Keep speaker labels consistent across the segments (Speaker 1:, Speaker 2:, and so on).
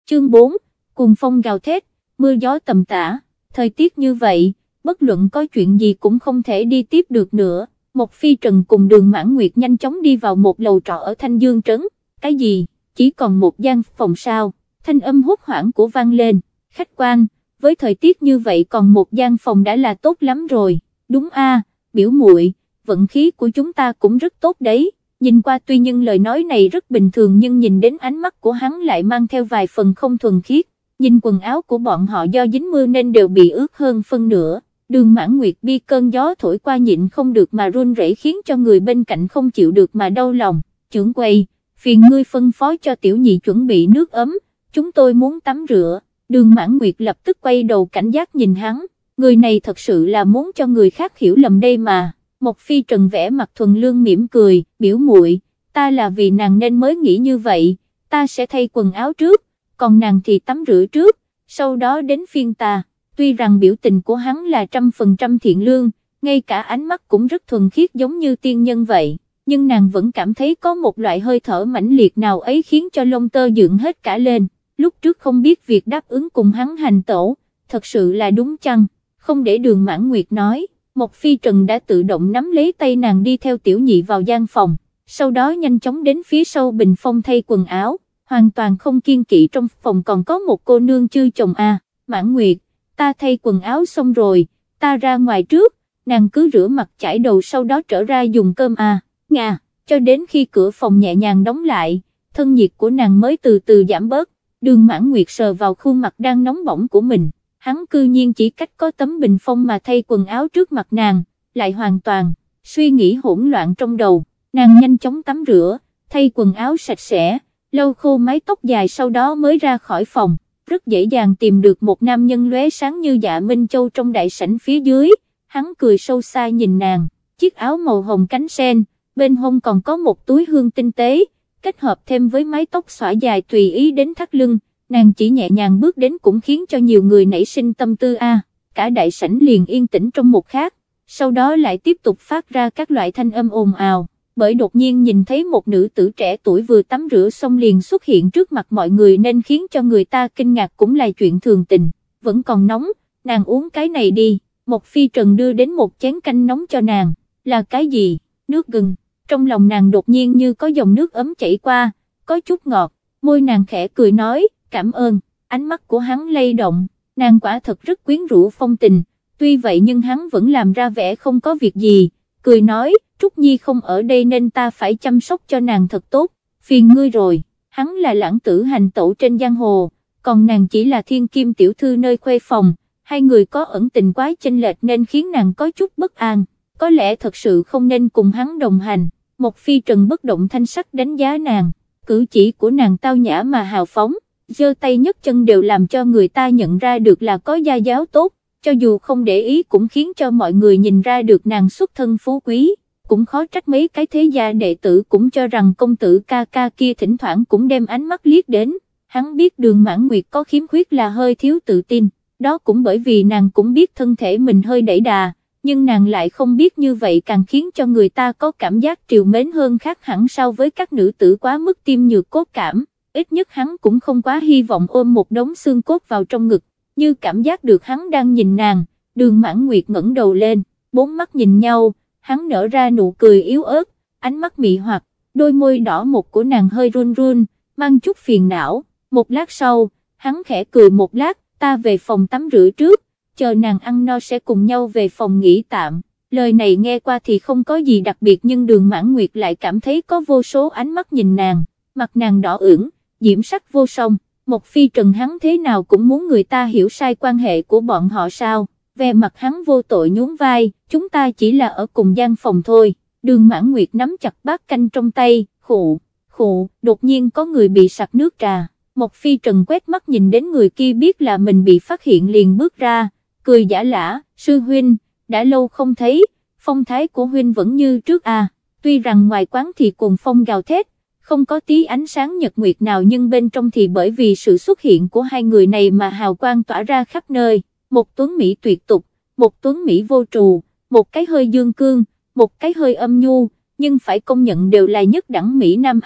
Speaker 1: Chương 4, cuồng phong gào thét, mưa gió tầm tã, thời tiết như vậy, bất luận có chuyện gì cũng không thể đi tiếp được nữa. Mộc Phi Trần cùng Đường Mãn Nguyệt nhanh chóng đi vào một lầu trọ ở Thanh Dương Trấn. Cái gì, chỉ còn một gian phòng sao? Thanh âm hốt hoảng của vang lên. Khách quan, với thời tiết như vậy còn một gian phòng đã là tốt lắm rồi. Đúng a, biểu muội, vận khí của chúng ta cũng rất tốt đấy. Nhìn qua tuy nhưng lời nói này rất bình thường nhưng nhìn đến ánh mắt của hắn lại mang theo vài phần không thuần khiết. Nhìn quần áo của bọn họ do dính mưa nên đều bị ướt hơn phân nửa. Đường Mãn Nguyệt bi cơn gió thổi qua nhịn không được mà run rẩy khiến cho người bên cạnh không chịu được mà đau lòng. Trưởng quầy, phiền ngươi phân phó cho tiểu nhị chuẩn bị nước ấm, chúng tôi muốn tắm rửa. Đường Mãn Nguyệt lập tức quay đầu cảnh giác nhìn hắn, người này thật sự là muốn cho người khác hiểu lầm đây mà. Mộc Phi Trần vẽ mặt thuần lương mỉm cười, biểu muội, ta là vì nàng nên mới nghĩ như vậy, ta sẽ thay quần áo trước, còn nàng thì tắm rửa trước, sau đó đến phiên ta. Tuy rằng biểu tình của hắn là 100% thiện lương, ngay cả ánh mắt cũng rất thuần khiết giống như tiên nhân vậy, nhưng nàng vẫn cảm thấy có một loại hơi thở mãnh liệt nào ấy khiến cho lông tơ dựng hết cả lên. Lúc trước không biết việc đáp ứng cùng hắn hành tẩu, thật sự là đúng chăng? Không để Đường Mãn Nguyệt nói, Mộc Phi Trần đã tự động nắm lấy tay nàng đi theo tiểu nhị vào gian phòng, sau đó nhanh chóng đến phía sau bình phong thay quần áo, hoàn toàn không kiêng kỵ trong phòng còn có một cô nương chưa chồng à. Mãn Nguyệt, ta thay quần áo xong rồi, ta ra ngoài trước, nàng cứ rửa mặt chải đầu sau đó trở ra dùng cơm à. Ngà, cho đến khi cửa phòng nhẹ nhàng đóng lại, thân nhiệt của nàng mới từ từ giảm bớt. Đường Mãn Nguyệt sờ vào khuôn mặt đang nóng bỏng của mình, hắn cư nhiên chỉ cách có tấm bình phong mà thay quần áo trước mặt nàng, lại hoàn toàn, suy nghĩ hỗn loạn trong đầu, nàng nhanh chóng tắm rửa, thay quần áo sạch sẽ, lau khô mái tóc dài sau đó mới ra khỏi phòng, rất dễ dàng tìm được một nam nhân lóe sáng như Dạ Minh Châu trong đại sảnh phía dưới, hắn cười sâu xa nhìn nàng, chiếc áo màu hồng cánh sen, bên hông còn có một túi hương tinh tế, kết hợp thêm với mái tóc xõa dài tùy ý đến thắt lưng, nàng chỉ nhẹ nhàng bước đến cũng khiến cho nhiều người nảy sinh tâm tư a. Cả đại sảnh liền yên tĩnh trong một khắc, sau đó lại tiếp tục phát ra các loại thanh âm ồn ào, bởi đột nhiên nhìn thấy một nữ tử trẻ tuổi vừa tắm rửa xong liền xuất hiện trước mặt mọi người nên khiến cho người ta kinh ngạc cũng là chuyện thường tình. Vẫn còn nóng, nàng uống cái này đi. Mộc Phi Trần đưa đến một chén canh nóng cho nàng. Là cái gì? Nước gừng. Trong lòng nàng đột nhiên như có dòng nước ấm chảy qua, có chút ngọt, môi nàng khẽ cười nói, cảm ơn. Ánh mắt của hắn lay động, nàng quả thật rất quyến rũ phong tình, tuy vậy nhưng hắn vẫn làm ra vẻ không có việc gì, cười nói, Trúc Nhi không ở đây nên ta phải chăm sóc cho nàng thật tốt, phiền ngươi rồi. Hắn là lãng tử hành tẩu trên giang hồ, còn nàng chỉ là thiên kim tiểu thư nơi khuê phòng, hai người có ẩn tình quá chênh lệch nên khiến nàng có chút bất an, có lẽ thật sự không nên cùng hắn đồng hành. Mộc Phi Trần bất động thanh sắc đánh giá nàng, cử chỉ của nàng tao nhã mà hào phóng, giơ tay nhấc chân đều làm cho người ta nhận ra được là có gia giáo tốt, cho dù không để ý cũng khiến cho mọi người nhìn ra được nàng xuất thân phú quý, cũng khó trách mấy cái thế gia đệ tử cũng cho rằng công tử ca ca kia thỉnh thoảng cũng đem ánh mắt liếc đến. Hắn biết Đường Mãn Nguyệt có khiếm khuyết là hơi thiếu tự tin, đó cũng bởi vì nàng cũng biết thân thể mình hơi đẩy đà, nhưng nàng lại không biết như vậy càng khiến cho người ta có cảm giác trìu mến hơn khác hẳn so với các nữ tử quá mức tiêm nhược cốt cảm, ít nhất hắn cũng không quá hy vọng ôm một đống xương cốt vào trong ngực, như cảm giác được hắn đang nhìn nàng. Đường Mãn Nguyệt ngẩng đầu lên, bốn mắt nhìn nhau, hắn nở ra nụ cười yếu ớt, ánh mắt mị hoặc, đôi môi đỏ mộc của nàng hơi run run, mang chút phiền não. Một lát sau, hắn khẽ cười một lát, ta về phòng tắm rửa trước, chờ nàng ăn no sẽ cùng nhau về phòng nghỉ tạm. Lời này nghe qua thì không có gì đặc biệt nhưng Đường Mãn Nguyệt lại cảm thấy có vô số ánh mắt nhìn nàng, mặt nàng đỏ ửng, diễm sắc vô song. Mộc Phi Trần hắn thế nào cũng muốn người ta hiểu sai quan hệ của bọn họ sao? Về mặt hắn vô tội nhún vai, chúng ta chỉ là ở cùng gian phòng thôi. Đường Mãn Nguyệt nắm chặt bát canh trong tay, khụ, khụ, đột nhiên có người bị sặc nước trà. Mộc Phi Trần quét mắt nhìn đến người kia biết là mình bị phát hiện liền bước ra, cười giả lả, sư huynh, đã lâu không thấy, phong thái của huynh vẫn như trước à. Tuy rằng ngoài quán thì cuồng phong gào thét, không có tí ánh sáng nhật nguyệt nào nhưng bên trong thì bởi vì sự xuất hiện của hai người này mà hào quang tỏa ra khắp nơi, một tuấn Mỹ tuyệt tục, một tuấn Mỹ vô trù, một cái hơi dương cương, một cái hơi âm nhu, nhưng phải công nhận đều là nhất đẳng Mỹ Nam à.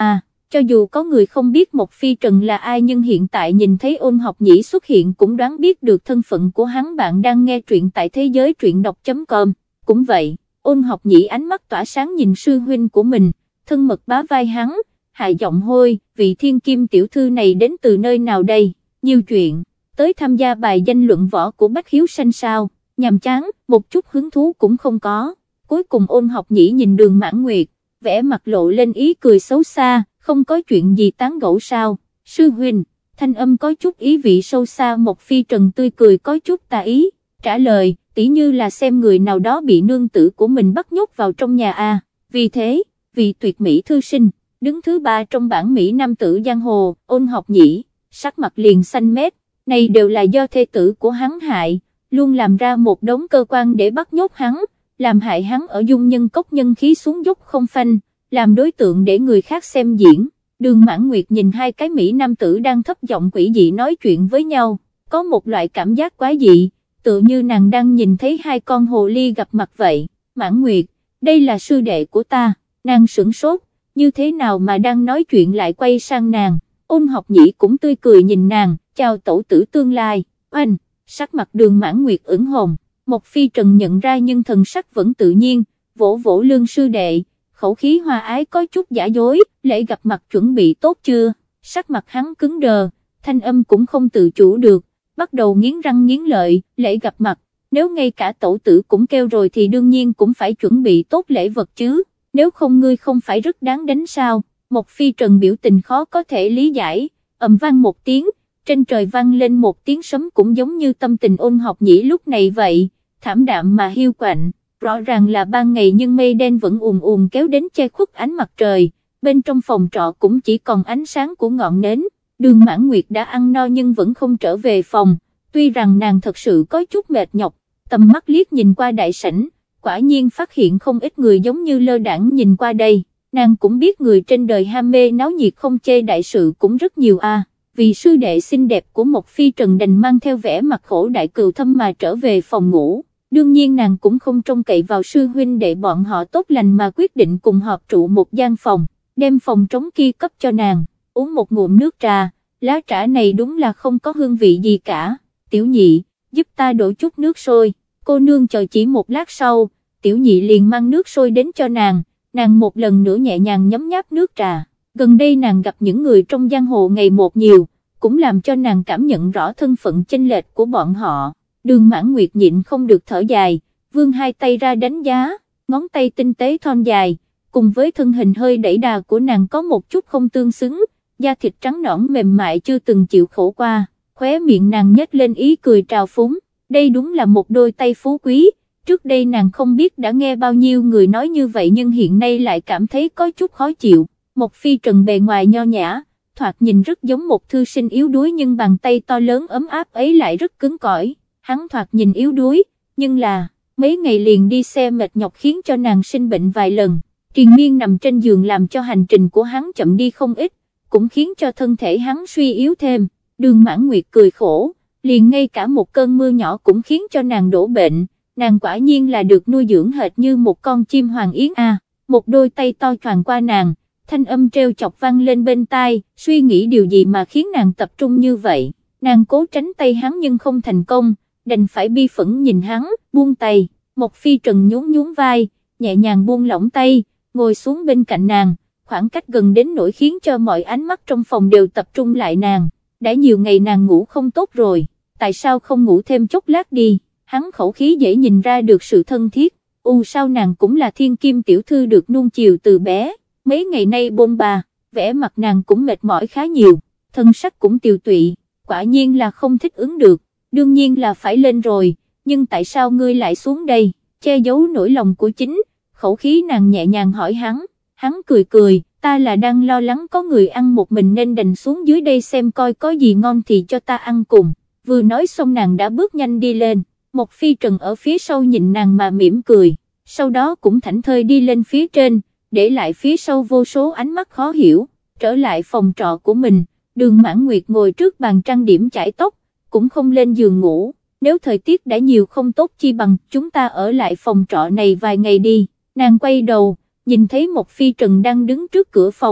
Speaker 1: cho dù có người không biết Mộc Phi Trần là ai nhưng hiện tại nhìn thấy Ôn Học Nhĩ xuất hiện cũng đoán biết được thân phận của hắn. Bạn đang nghe truyện tại thế giới truyện đọc.com, cũng vậy, Ôn Học Nhĩ ánh mắt tỏa sáng nhìn sư huynh của mình, thân mật bá vai hắn, hạ giọng hôi, vị thiên kim tiểu thư này đến từ nơi nào đây, nhiều chuyện, tới tham gia bài danh luận võ của Bách Hiếu Sanh sao, nhàm chán, một chút hứng thú cũng không có. Cuối cùng Ôn Học Nhĩ nhìn Đường Mãn Nguyệt, vẻ mặt lộ lên ý cười xấu xa, không có chuyện gì tán gẫu sao, sư huynh, thanh âm có chút ý vị sâu xa. Mộc Phi Trần tươi cười có chút tà ý, trả lời, tỉ như là xem người nào đó bị nương tử của mình bắt nhốt vào trong nhà a. Vì thế, vị tuyệt mỹ thư sinh, đứng thứ 3 trong bảng Mỹ nam tử giang hồ, Ôn Học Nhĩ, sắc mặt liền xanh mét, này đều là do thê tử của hắn hại, luôn làm ra một đống cơ quan để bắt nhốt hắn, làm hại hắn ở dung nhân cốc nhân khí xuống dốc không phanh, làm đối tượng để người khác xem diễn. Đường Mãn Nguyệt nhìn hai cái Mỹ nam tử đang thấp giọng quỷ dị nói chuyện với nhau, có một loại cảm giác quái dị, tựa như nàng đang nhìn thấy hai con hồ ly gặp mặt vậy. Mãn Nguyệt, đây là sư đệ của ta. Nàng sửng sốt, như thế nào mà đang nói chuyện lại quay sang nàng. Ôn Học Nhĩ cũng tươi cười nhìn nàng, chào tẩu tử tương lai. Oanh, sắc mặt Đường Mãn Nguyệt ửng hồng. Mộc Phi Trần nhận ra nhưng thần sắc vẫn tự nhiên, vỗ vỗ lưng sư đệ, khẩu khí hòa ái có chút giả dối, lễ gặp mặt chuẩn bị tốt chưa? Sắc mặt hắn cứng đờ, thanh âm cũng không tự chủ được, bắt đầu nghiến răng nghiến lợi, lễ gặp mặt, nếu ngay cả tẩu tử cũng kêu rồi thì đương nhiên cũng phải chuẩn bị tốt lễ vật chứ, nếu không ngươi không phải rất đáng đánh sao? Mộc Phi Trần biểu tình khó có thể lý giải, ầm vang một tiếng, trên trời vang lên một tiếng sấm cũng giống như tâm tình Ôn Học Nhĩ lúc này vậy, thảm đạm mà hiu quạnh, rõ ràng là ban ngày nhưng mây đen vẫn ùn ùn kéo đến che khuất ánh mặt trời, bên trong phòng trọ cũng chỉ còn ánh sáng của ngọn nến. Đường Mãn Nguyệt đã ăn no nhưng vẫn không trở về phòng, tuy rằng nàng thật sự có chút mệt nhọc, tầm mắt liếc nhìn qua đại sảnh, quả nhiên phát hiện không ít người giống như lơ đãng nhìn qua đây, nàng cũng biết người trên đời ham mê náo nhiệt không chê đại sự cũng rất nhiều a. Vì sư đệ xinh đẹp của Mộc Phi Trần đành mang theo vẻ mặt khổ đại cừu thâm mà trở về phòng ngủ, đương nhiên nàng cũng không trông cậy vào sư huynh đệ bọn họ tốt lành mà quyết định cùng họp trụ một gian phòng, đem phòng trống kia cấp cho nàng, uống một ngụm nước trà, lá trà này đúng là không có hương vị gì cả. Tiểu Nhị, giúp ta đổ chút nước sôi. Cô nương chờ chỉ một lát sau, Tiểu Nhị liền mang nước sôi đến cho nàng một lần nữa nhẹ nhàng nhấm nháp nước trà. Gần đây nàng gặp những người trong giang hồ ngày một nhiều, cũng làm cho nàng cảm nhận rõ thân phận chênh lệch của bọn họ. Đường Mãn Nguyệt nhịn không được thở dài, vươn hai tay ra đánh giá, ngón tay tinh tế thon dài, cùng với thân hình hơi đẩy đà của nàng có một chút không tương xứng, da thịt trắng nõn mềm mại chưa từng chịu khổ qua, khóe miệng nàng nhếch lên ý cười trào phúng, đây đúng là một đôi tay phú quý. Trước đây nàng không biết đã nghe bao nhiêu người nói như vậy nhưng hiện nay lại cảm thấy có chút khó chịu. Mộc Phi Trần bề ngoài nho nhã, thoạt nhìn rất giống một thư sinh yếu đuối nhưng bàn tay to lớn ấm áp ấy lại rất cứng cỏi. Hắn thoạt nhìn yếu đuối, nhưng là, mấy ngày liền đi xe mệt nhọc khiến cho nàng sinh bệnh vài lần, triền miên nằm trên giường làm cho hành trình của hắn chậm đi không ít, cũng khiến cho thân thể hắn suy yếu thêm. Đường Mãn Nguyệt cười khổ, liền ngay cả một cơn mưa nhỏ cũng khiến cho nàng đổ bệnh, nàng quả nhiên là được nuôi dưỡng hệt như một con chim hoàng yến a. Một đôi tay to choàng qua nàng, thanh âm treo chọc vang lên bên tai, suy nghĩ điều gì mà khiến nàng tập trung như vậy, nàng cố tránh tay hắn nhưng không thành công, đành phải bi phẫn nhìn hắn, buông tay. Mộc Phi Trần nhún nhún vai, nhẹ nhàng buông lỏng tay, ngồi xuống bên cạnh nàng, khoảng cách gần đến nỗi khiến cho mọi ánh mắt trong phòng đều tập trung lại nàng. Đã nhiều ngày nàng ngủ không tốt rồi, tại sao không ngủ thêm chốc lát đi? Hắn khẩu khí dễ nhìn ra được sự thân thiết, sao nàng cũng là thiên kim tiểu thư được nuông chiều từ bé, mấy ngày nay bôn ba, vẻ mặt nàng cũng mệt mỏi khá nhiều, thân sắc cũng tiều tụy, quả nhiên là không thích ứng được, đương nhiên là phải lên rồi, nhưng tại sao ngươi lại xuống đây? Che giấu nỗi lòng của chính, khẩu khí nàng nhẹ nhàng hỏi hắn cười cười, ta là đang lo lắng có người ăn một mình nên đành xuống dưới đây xem coi có gì ngon thì cho ta ăn cùng. Vừa nói xong nàng đã bước nhanh đi lên, Mộc Phi Trần ở phía sau nhìn nàng mà mỉm cười, sau đó cũng thảnh thơi đi lên phía trên, để lại phía sau vô số ánh mắt khó hiểu. Trở lại phòng trọ của mình, Đường Mãn Nguyệt ngồi trước bàn trang điểm chải tóc, cũng không lên giường ngủ, nếu thời tiết đã nhiều không tốt chi bằng chúng ta ở lại phòng trọ này vài ngày đi. Nàng quay đầu, nhìn thấy Mộc Phi Trần đang đứng trước cửa phòng,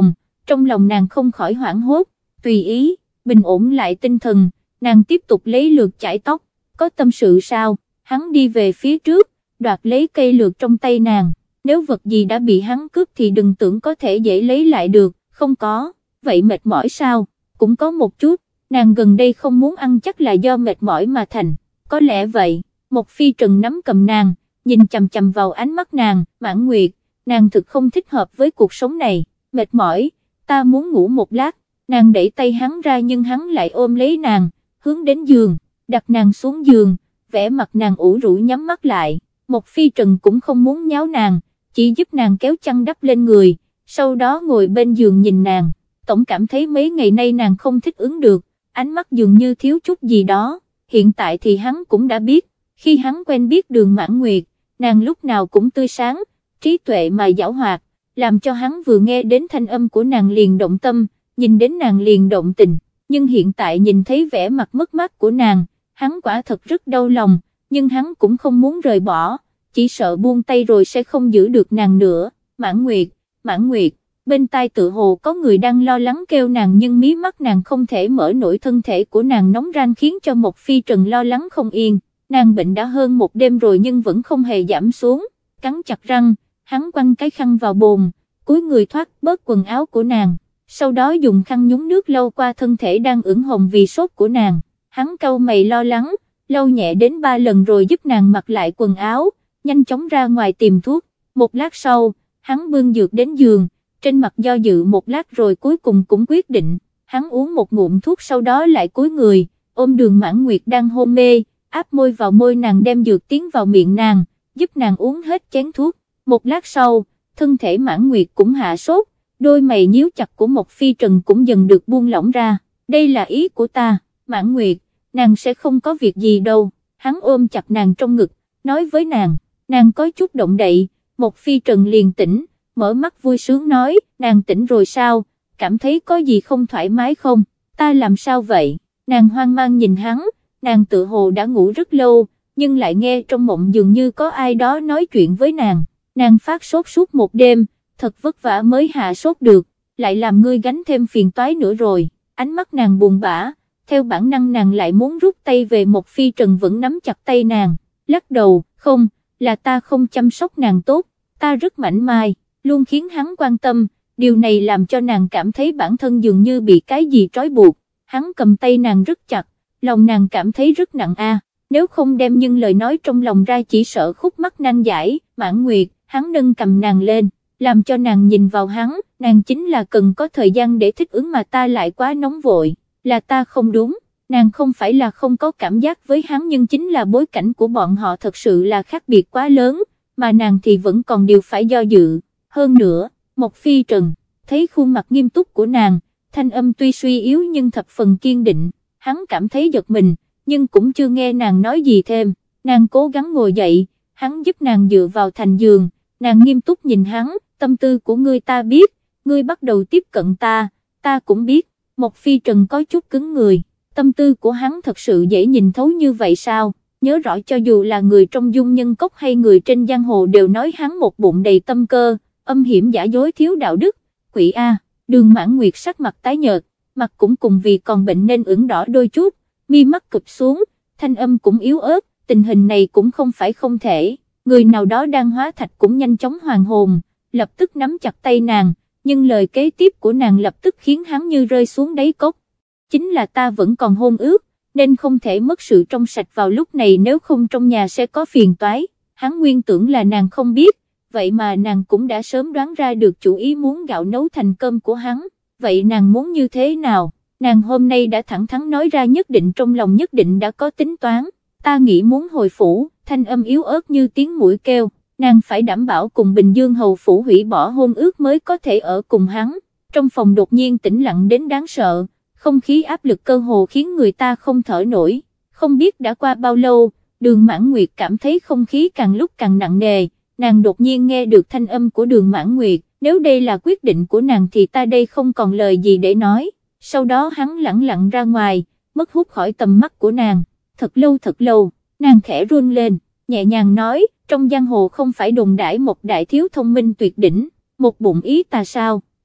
Speaker 1: trong lòng nàng không khỏi hoảng hốt, tùy ý, bình ổn lại tinh thần, nàng tiếp tục lấy lược chải tóc, có tâm sự sao, hắn đi về phía trước, đoạt lấy cây lược trong tay nàng, nếu vật gì đã bị hắn cướp thì đừng tưởng có thể dễ lấy lại được, không có, vậy mệt mỏi sao, cũng có một chút, nàng gần đây không muốn ăn chắc là do mệt mỏi mà thành, có lẽ vậy, Một Phi Trần nắm cầm nàng, nhìn chằm chằm vào ánh mắt nàng, Mãn Nguyệt, nàng thực không thích hợp với cuộc sống này, mệt mỏi, ta muốn ngủ một lát, nàng đẩy tay hắn ra nhưng hắn lại ôm lấy nàng, hướng đến giường, đặt nàng xuống giường, vẻ mặt nàng ủ rũ nhắm mắt lại, Một Phi Trần cũng không muốn nháo nàng, chỉ giúp nàng kéo chăn đắp lên người, sau đó ngồi bên giường nhìn nàng, tổng cảm thấy mấy ngày nay nàng không thích ứng được, ánh mắt dường như thiếu chút gì đó, hiện tại thì hắn cũng đã biết, khi hắn quen biết Đường Mãn Nguyệt, nàng lúc nào cũng tươi sáng, trí tuệ mà giảo hoạt, làm cho hắn vừa nghe đến thanh âm của nàng liền động tâm, nhìn đến nàng liền động tình, nhưng hiện tại nhìn thấy vẻ mặt mất mát của nàng, hắn quả thật rất đau lòng, nhưng hắn cũng không muốn rời bỏ, chỉ sợ buông tay rồi sẽ không giữ được nàng nữa. Mãn Nguyệt, Mãn Nguyệt, bên tai tự hồ có người đang lo lắng kêu nàng nhưng mí mắt nàng không thể mở nổi, thân thể của nàng nóng ran khiến cho Một Phi Trần lo lắng không yên, nàng bệnh đã hơn một đêm rồi nhưng vẫn không hề giảm xuống, cắn chặt răng, hắn quăng cái khăn vào bồn, cúi người thoát bớt quần áo của nàng, sau đó dùng khăn nhúng nước lau qua thân thể đang ửng hồng vì sốt của nàng, hắn cau mày lo lắng, lau nhẹ đến 3 lần rồi giúp nàng mặc lại quần áo, nhanh chóng ra ngoài tìm thuốc, một lát sau, hắn bưng dược đến giường, trên mặt do dự một lát rồi cuối cùng cũng quyết định, hắn uống một ngụm thuốc sau đó lại cúi người, ôm Đường Mãn Nguyệt đang hôn mê, áp môi vào môi nàng đem dược tiến vào miệng nàng, giúp nàng uống hết chén thuốc, một lát sau, thân thể Mãn Nguyệt cũng hạ sốt, đôi mày nhíu chặt của Một Phi Trần cũng dần được buông lỏng ra, đây là ý của ta, Mãn Nguyệt, nàng sẽ không có việc gì đâu, hắn ôm chặt nàng trong ngực, nói với nàng có chút động đậy, Một Phi Trần liền tỉnh, mở mắt vui sướng nói, nàng tỉnh rồi sao, cảm thấy có gì không thoải mái không, ta làm sao vậy, nàng hoang mang nhìn hắn, nàng tự hồ đã ngủ rất lâu, nhưng lại nghe trong mộng dường như có ai đó nói chuyện với nàng phát sốt suốt một đêm, thật vất vả mới hạ sốt được, lại làm ngươi gánh thêm phiền toái nữa rồi, ánh mắt nàng buồn bã, theo bản năng nàng lại muốn rút tay về. Một Phi Trần vẫn nắm chặt tay nàng, lắc đầu, không, là ta không chăm sóc nàng tốt, ta rất mảnh mai, luôn khiến hắn quan tâm, điều này làm cho nàng cảm thấy bản thân dường như bị cái gì trói buộc, hắn cầm tay nàng rất chặt, lòng nàng cảm thấy rất nặng nếu không đem những lời nói trong lòng ra chỉ sợ khúc mắc nan giải. Mãn Nguyệt, hắn nâng cầm nàng lên, làm cho nàng nhìn vào hắn, nàng chính là cần có thời gian để thích ứng mà ta lại quá nóng vội, là ta không đúng, nàng không phải là không có cảm giác với hắn nhưng chính là bối cảnh của bọn họ thật sự là khác biệt quá lớn, mà nàng thì vẫn còn điều phải do dự. Hơn nữa, Một Phi Trần, thấy khuôn mặt nghiêm túc của nàng, thanh âm tuy suy yếu nhưng thập phần kiên định, hắn cảm thấy giật mình, nhưng cũng chưa nghe nàng nói gì thêm, nàng cố gắng ngồi dậy, hắn giúp nàng dựa vào thành giường, nàng nghiêm túc nhìn hắn, tâm tư của ngươi ta biết, ngươi bắt đầu tiếp cận ta cũng biết. Một Phi Trần có chút cứng người, tâm tư của hắn thật sự dễ nhìn thấu như vậy sao, nhớ rõ cho dù là người trong Dung Nhân Cốc hay người trên giang hồ đều nói hắn một bụng đầy tâm cơ, âm hiểm giả dối thiếu đạo đức, quỷ Đường Mãn Nguyệt sắc mặt tái nhợt, mặt cũng cùng vì còn bệnh nên ửng đỏ đôi chút, mi mắt cụp xuống, thanh âm cũng yếu ớt, tình hình này cũng không phải không thể, người nào đó đang hóa thạch cũng nhanh chóng hoàn hồn, lập tức nắm chặt tay nàng, nhưng lời kế tiếp của nàng lập tức khiến hắn như rơi xuống đáy cốc, chính là ta vẫn còn hôn ước, nên không thể mất sự trong sạch vào lúc này nếu không trong nhà sẽ có phiền toái. Hắn nguyên tưởng là nàng không biết, vậy mà nàng cũng đã sớm đoán ra được chủ ý muốn gạo nấu thành cơm của hắn, vậy nàng muốn như thế nào, nàng hôm nay đã thẳng thắn nói ra nhất định trong lòng nhất định đã có tính toán, ta nghĩ muốn hồi phủ, thanh âm yếu ớt như tiếng muỗi kêu, nàng phải đảm bảo cùng Bình Dương hầu phủ hủy bỏ hôn ước mới có thể ở cùng hắn. Trong phòng đột nhiên tĩnh lặng đến đáng sợ, không khí áp lực cơ hồ khiến người ta không thở nổi, không biết đã qua bao lâu, Đường Mãn Nguyệt cảm thấy không khí càng lúc càng nặng nề, nàng đột nhiên nghe được thanh âm của Đường Mãn Nguyệt, nếu đây là quyết định của nàng thì ta đây không còn lời gì để nói. Sau đó hắn lẳng lặng ra ngoài, mất hút khỏi tầm mắt của nàng, thật lâu, nàng khẽ run lên, nhẹ nhàng nói, trong giang hồ không phải đồn đãi một đại thiếu thông minh tuyệt đỉnh, một bụng ý tà sao,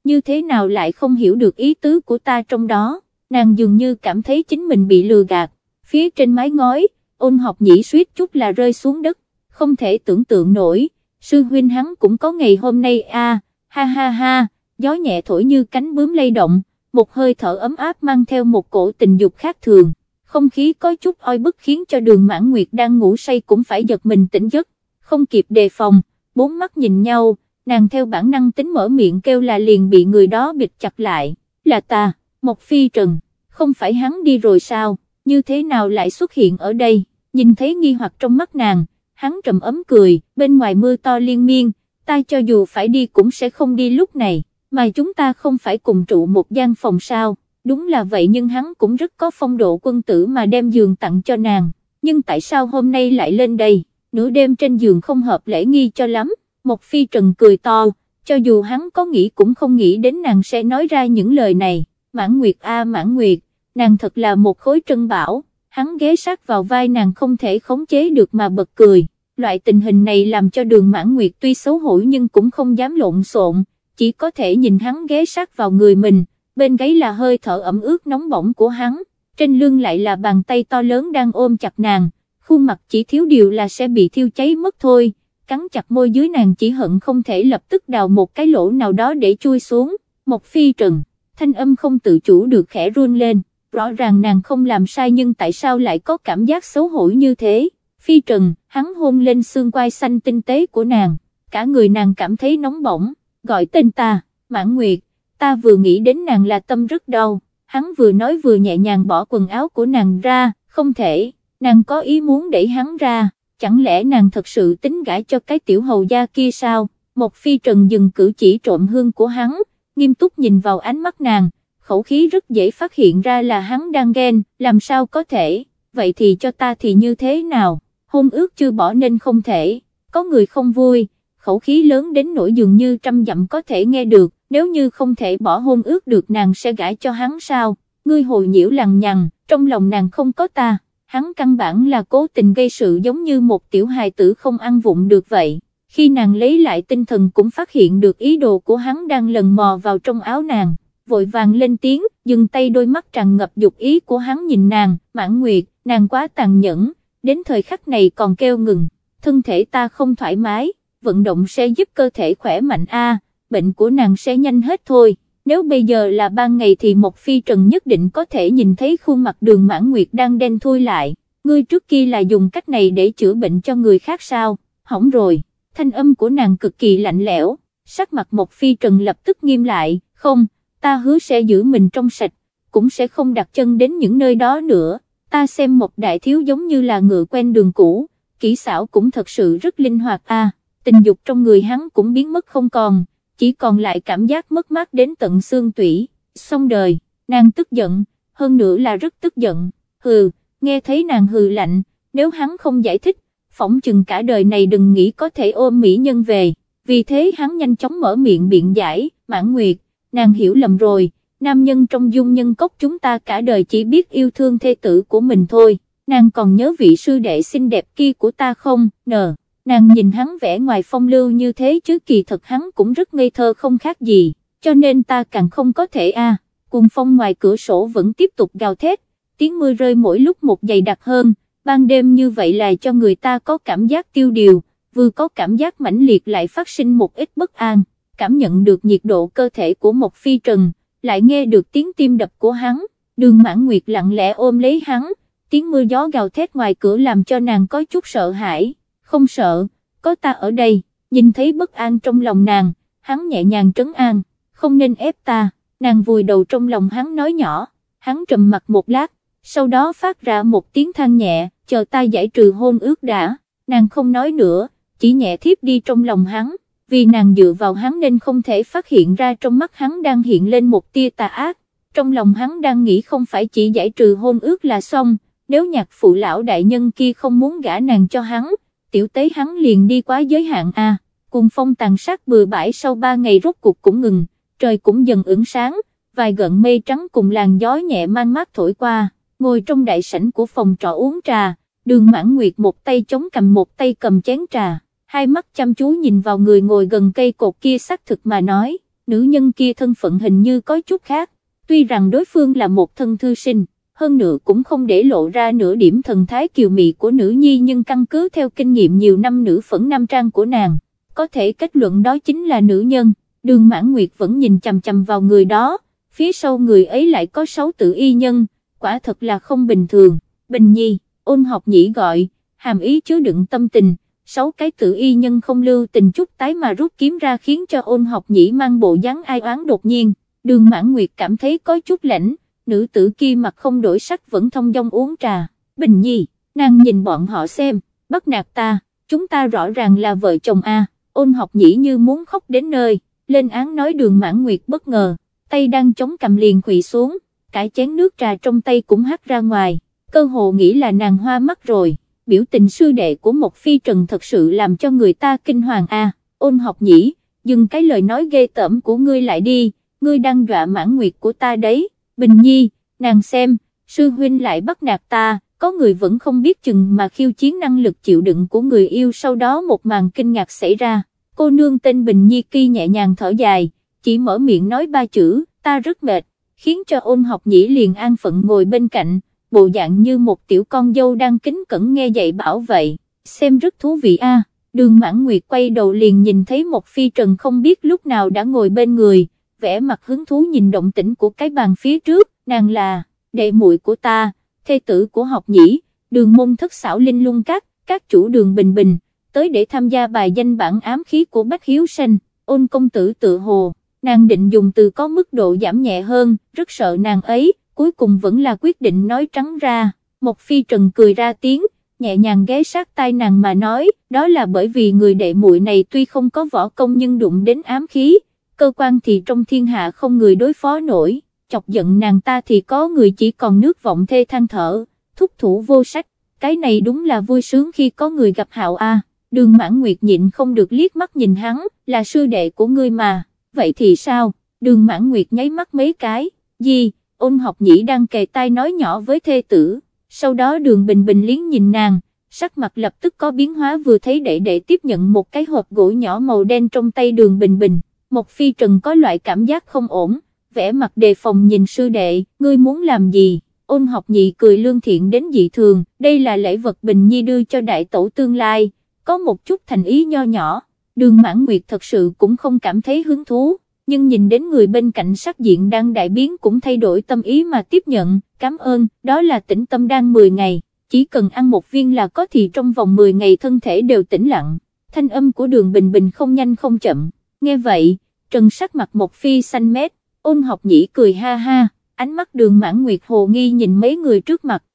Speaker 1: như thế nào lại không hiểu được ý tứ của ta trong đó, nàng dường như cảm thấy chính mình bị lừa gạt, phía trên mái ngói, Ôn Học Nhĩ suýt chút là rơi xuống đất, không thể tưởng tượng nổi, sư huynh hắn cũng có ngày hôm nay a, ha ha ha, gió nhẹ thổi như cánh bướm lay động, một hơi thở ấm áp mang theo một cổ tình dục khác thường, không khí có chút oi bức khiến cho Đường Mãn Nguyệt đang ngủ say cũng phải giật mình tỉnh giấc, không kịp đề phòng, bốn mắt nhìn nhau, nàng theo bản năng tính mở miệng kêu là liền bị người đó bịt chặt lại, là ta, Mộc Phi Trần, không phải hắn đi rồi sao, như thế nào lại xuất hiện ở đây, nhìn thấy nghi hoặc trong mắt nàng, hắn trầm ấm cười, bên ngoài mưa to liên miên, ta cho dù phải đi cũng sẽ không đi lúc này, mà chúng ta không phải cùng trụ một gian phòng sao, đúng là vậy nhưng hắn cũng rất có phong độ quân tử mà đem giường tặng cho nàng, nhưng tại sao hôm nay lại lên đây, nửa đêm trên giường không hợp lễ nghi cho lắm, Mộc Phi Trần cười to, cho dù hắn có nghĩ cũng không nghĩ đến nàng sẽ nói ra những lời này, Mãn Nguyệt a Mãn Nguyệt, nàng thật là một khối trân bảo, hắn ghé sát vào vai nàng không thể khống chế được mà bật cười, loại tình hình này làm cho Đường Mãn Nguyệt tuy xấu hổ nhưng cũng không dám lộn xộn, chỉ có thể nhìn hắn ghé sát vào người mình, bên gáy là hơi thở ẩm ướt nóng bỏng của hắn, trên lưng lại là bàn tay to lớn đang ôm chặt nàng, khuôn mặt chỉ thiếu điều là sẽ bị thiêu cháy mất thôi, cắn chặt môi dưới nàng chỉ hận không thể lập tức đào một cái lỗ nào đó để chui xuống, Mộc Phi Trần, thanh âm không tự chủ được khẽ run lên, rõ ràng nàng không làm sai nhưng tại sao lại có cảm giác xấu hổ như thế, Phi Trần, hắn hôn lên xương quai xanh tinh tế của nàng, cả người nàng cảm thấy nóng bỏng, gọi tên ta, Mãn Nguyệt, ta vừa nghĩ đến nàng là tâm rất đau, hắn vừa nói vừa nhẹ nhàng bỏ quần áo của nàng ra, không thể, nàng có ý muốn đẩy hắn ra, chẳng lẽ nàng thật sự tính gả cho cái tiểu hầu gia kia sao, Mộc Phi Trần dừng cử chỉ trộm hương của hắn, nghiêm túc nhìn vào ánh mắt nàng, khẩu khí rất dễ phát hiện ra là hắn đang ghen, làm sao có thể, vậy thì cho ta thì như thế nào, hôn ước chưa bỏ nên không thể, có người không vui, khẩu khí lớn đến nỗi dường như trăm dặm có thể nghe được, nếu như không thể bỏ hôn ước được nàng sẽ gả cho hắn sao, ngươi hồi nhiễu lằng nhằng, trong lòng nàng không có ta, hắn căn bản là cố tình gây sự giống như một tiểu hài tử không ăn vụng được vậy, khi nàng lấy lại tinh thần cũng phát hiện được ý đồ của hắn đang lần mò vào trong áo nàng, vội vàng lên tiếng, dừng tay đôi mắt tràn ngập dục ý của hắn nhìn nàng, Mãn Nguyệt, nàng quá tàn nhẫn, đến thời khắc này còn kêu ngừng, thân thể ta không thoải mái, vận động sẽ giúp cơ thể khỏe mạnh a, bệnh của nàng sẽ nhanh hết thôi, nếu bây giờ là ban ngày thì Mộc Phi Trần nhất định có thể nhìn thấy khuôn mặt Đường Mãn Nguyệt đang đen thui lại, ngươi trước kia là dùng cách này để chữa bệnh cho người khác sao, hỏng rồi, thanh âm của nàng cực kỳ lạnh lẽo, sắc mặt Mộc Phi Trần lập tức nghiêm lại, không, ta hứa sẽ giữ mình trong sạch, cũng sẽ không đặt chân đến những nơi đó nữa, ta xem Mộc đại thiếu giống như là ngựa quen đường cũ, kỹ xảo cũng thật sự rất linh hoạt a, tình dục trong người hắn cũng biến mất không còn, chỉ còn lại cảm giác mất mát đến tận xương tủy, xong đời, nàng tức giận, hơn nữa là rất tức giận, hừ, nghe thấy nàng hừ lạnh, nếu hắn không giải thích, phỏng chừng cả đời này đừng nghĩ có thể ôm mỹ nhân về, vì thế hắn nhanh chóng mở miệng biện giải, Mãn Nguyệt, nàng hiểu lầm rồi, nam nhân trong dung nhân cốc chúng ta cả đời chỉ biết yêu thương thê tử của mình thôi, nàng còn nhớ vị sư đệ xinh đẹp kia của ta không, nàng nhìn hắn vẻ ngoài phong lưu như thế chứ kỳ thật hắn cũng rất ngây thơ không khác gì, cho nên ta càng không có thể Cuồng phong ngoài cửa sổ vẫn tiếp tục gào thét, tiếng mưa rơi mỗi lúc một dày đặc hơn, ban đêm như vậy là cho người ta có cảm giác tiêu điều, vừa có cảm giác mãnh liệt lại phát sinh một ít bất an, cảm nhận được nhiệt độ cơ thể của Mộc Phi Trần, lại nghe được tiếng tim đập của hắn, Đường Mãn Nguyệt lặng lẽ ôm lấy hắn, tiếng mưa gió gào thét ngoài cửa làm cho nàng có chút sợ hãi, không sợ, có ta ở đây, nhìn thấy bất an trong lòng nàng, hắn nhẹ nhàng trấn an, không nên ép ta, nàng vùi đầu trong lòng hắn nói nhỏ, hắn trầm mặt một lát, sau đó phát ra một tiếng than nhẹ, chờ ta giải trừ hôn ước đã, nàng không nói nữa, chỉ nhẹ thiếp đi trong lòng hắn, vì nàng dựa vào hắn nên không thể phát hiện ra trong mắt hắn đang hiện lên một tia tà ác, trong lòng hắn đang nghĩ không phải chỉ giải trừ hôn ước là xong, nếu nhạc phụ lão đại nhân kia không muốn gả nàng cho hắn, tiểu tế hắn liền đi quá giới hạn Cuồng phong tàn sát bừa bãi sau 3 ngày rốt cuộc cũng ngừng, trời cũng dần ửng sáng, vài gợn mây trắng cùng làn gió nhẹ man mát thổi qua, ngồi trong đại sảnh của phòng trọ uống trà, Đường Mãn Nguyệt một tay chống cằm một tay cầm chén trà, hai mắt chăm chú nhìn vào người ngồi gần cây cột kia xác thực mà nói, nữ nhân kia thân phận hình như có chút khác, tuy rằng đối phương là một thân thư sinh, hơn nữa cũng không để lộ ra nửa điểm thần thái kiều mị của nữ nhi, nhưng căn cứ theo kinh nghiệm nhiều năm nữ phẫn nam trang của nàng, có thể kết luận đó chính là nữ nhân. Đường Mãn Nguyệt vẫn nhìn chằm chằm vào người đó, phía sau người ấy lại có 6 tử y nhân, quả thật là không bình thường. Bình Nhi, Ôn Học Nhĩ gọi, hàm ý chứa đựng tâm tình, 6 cái tử y nhân không lưu tình chút tái mà rút kiếm ra, khiến cho Ôn Học Nhĩ mang bộ dáng ai oán đột nhiên. Đường Mãn Nguyệt cảm thấy có chút lạnh, nữ tử kia mặt không đổi sắc vẫn thông dong uống trà. Bình Nhi, nàng nhìn bọn họ xem, bắt nạt ta, chúng ta rõ ràng là vợ chồng a. Ôn Học Nhĩ như muốn khóc đến nơi, lên án nói. Đường Mãn Nguyệt bất ngờ, tay đang chống cầm liền khuỵu xuống, cả chén nước trà trong tay cũng hắt ra ngoài, cơ hồ nghĩ là nàng hoa mắt rồi. Biểu tình sư đệ của một phi trần thật sự làm cho người ta kinh hoàng a. Ôn Học Nhĩ, dừng cái lời nói ghê tởm của ngươi lại đi, ngươi đang dọa Mãn Nguyệt của ta đấy. Bình Nhi, nàng xem, sư huynh lại bắt nạt ta, có người vẫn không biết chừng mà khiêu chiến năng lực chịu đựng của người yêu. Sau đó một màn kinh ngạc xảy ra, cô nương tên Bình Nhi kia nhẹ nhàng thở dài, chỉ mở miệng nói 3 chữ, ta rất mệt, khiến cho Ôn Học Nhĩ liền an phận ngồi bên cạnh, bộ dạng như một tiểu con dâu đang kính cẩn nghe dạy bảo vậy, xem rất thú vị a. Đường Mãn Nguyệt quay đầu liền nhìn thấy một phi trần không biết lúc nào đã ngồi bên người, vẻ mặt hứng thú nhìn động tĩnh của cái bàn phía trước. Nàng là đệ muội của ta, thê tử của Học Nhĩ, Đường Môn Thất xảo linh lung các chủ Đường Bình Bình, tới để tham gia bài danh bản ám khí của Bách Hiếu Sanh. Ôn công tử tự hồ, nàng định dùng từ có mức độ giảm nhẹ hơn, rất sợ nàng ấy, cuối cùng vẫn là quyết định nói trắng ra. Một phi trần cười ra tiếng, nhẹ nhàng ghé sát tai nàng mà nói, đó là bởi vì người đệ muội này tuy không có võ công nhưng đụng đến ám khí, cơ quan thì trong thiên hạ không người đối phó nổi, chọc giận nàng ta thì có người chỉ còn nước vọng thê than thở, thúc thủ vô sách, cái này đúng là vui sướng khi có người gặp hạo a. Đường Mãn Nguyệt nhịn không được liếc mắt nhìn hắn, là sư đệ của ngươi mà, vậy thì sao? Đường Mãn Nguyệt nháy mắt mấy cái, gì? Ôn Học Nhĩ đang kề tai nói nhỏ với thê tử, sau đó Đường Bình Bình liếc nhìn nàng, sắc mặt lập tức có biến hóa, vừa thấy đệ tiếp nhận một cái hộp gỗ nhỏ màu đen trong tay Đường Bình Bình, một phi trần có loại cảm giác không ổn, vẻ mặt đề phòng nhìn sư đệ, ngươi muốn làm gì? Ôn Học Nhĩ cười lương thiện đến dị thường, đây là lễ vật Bình Nhi đưa cho đại tổ tương lai, có một chút thành ý nho nhỏ. Đường Mãn Nguyệt thật sự cũng không cảm thấy hứng thú, nhưng nhìn đến người bên cạnh sắc diện đang đại biến cũng thay đổi tâm ý mà tiếp nhận, cảm ơn, đó là tĩnh tâm đan 10 ngày, chỉ cần ăn một viên là có thì trong vòng 10 ngày thân thể đều tĩnh lặng. Thanh âm của Đường Bình Bình không nhanh không chậm, nghe vậy, trần sắc mặt một phi xanh mét. Ôn Học Nhĩ cười ha ha, ánh mắt Đường Mãn Nguyệt hồ nghi nhìn mấy người trước mặt,